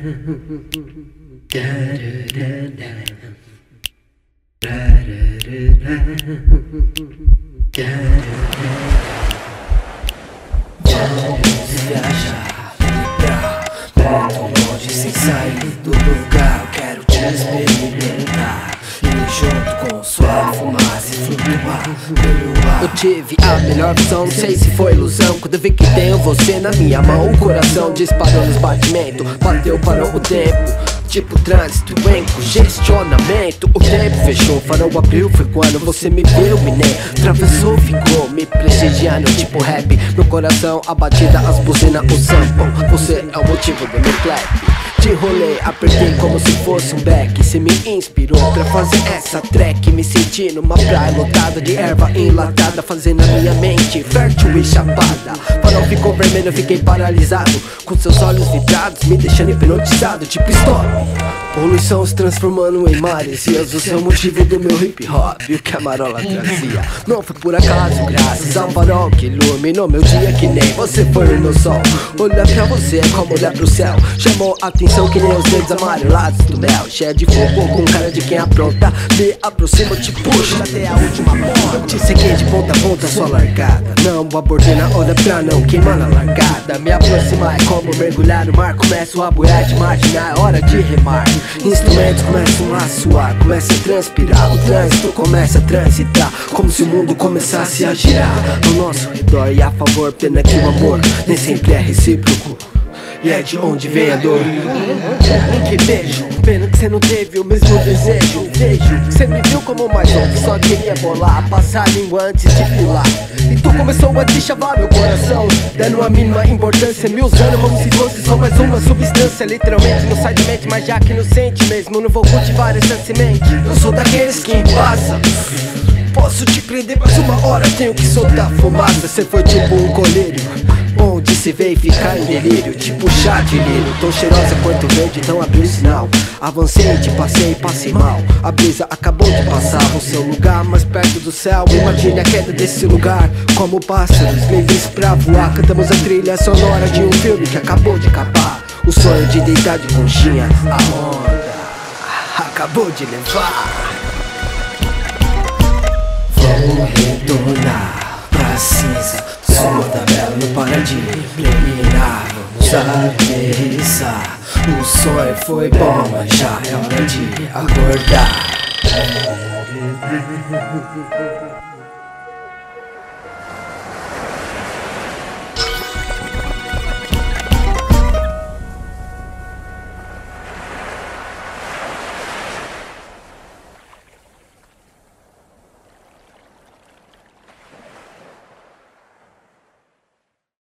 Vamos viajar, vibrar muito longe sem sair do lugar. Eu quero te experimentar e junto com sua fumaça e flutuar pelo ar. Eu tive a melhor visão, não sei se foi ilusão, quando eu vi que tenho você na minha mão. O coração disparou nos batimentos, bateu, parou o tempo, tipo trânsito em congestionamento. O tempo fechou, o farol abriu, foi quando você me viu, menino. Atravessou, ficou me prestigiando, tipo rap. Meu coração, a batida, as buzinas, o sample. Você é o motivo do meu clap. Te enrolei, apertei como se fosse um back. Cê me inspirou pra fazer essa track. Me senti numa praia lotada de erva enlatada, fazendo a minha mente fértil e chapada. Farol ficou vermelho, eu fiquei paralisado, com seus olhos vidrados, me deixando hipnotizado, tipo stop. Poluição se transformando em mares, e azul é o motivo do meu hip hop. E o que a marola trazia não foi por acaso, graças ao farol que iluminou meu dia, que nem você foi o meu sol. Olhar pra você é como olhar pro céu, chamou a atenção que nem os dedos amarelados do mel. Cheia de fogo, com cara de quem apronta, me aproxima, te puxa até a última ponta. Te segui de ponta a ponta, sua largada. Não abordei na hora pra não queimar na largada. Me aproximar é como mergulhar no mar. Começo a boiar de marginar, é hora de remar. Instrumentos começam a suar, começa a transpirar. O trânsito começa a transitar, como se o mundo começasse a girar ao nosso redor e a favor. Pena que o amor nem sempre é recíproco, e é de onde vem a dor. Que beijo, pena que cê não teve o mesmo desejo. Vejo que cê me viu como mais um que só queria bolar, passar a língua antes de pular. E tu começou a te chavar meu coração, dando a mínima importância, me usando como se fosse só mais uma substância. Literalmente não sai da mente, mas já que não sente mesmo, não vou cultivar essa semente. Eu sou daqueles que passa. Posso te prender mais uma hora, tenho que soltar fumaça. Cê foi tipo um colírio, onde se vê e ficar em delírio, tipo chá de lírio. Tão cheirosa quanto verde, então abri o sinal. Avancei, te passei e passei mal. A brisa acabou de passar no seu lugar, mais perto do céu. Imagine a queda desse lugar, como pássaros livres pra voar. Cantamos a trilha sonora de um filme que acabou de acabar. O sonho de deitar de conchinha, a onda acabou de levar. Vou retornar pra cinza, sua tabela não para de brilhar. Vamos aterrissar, o sonho foi bom, mas já é hora de acordar.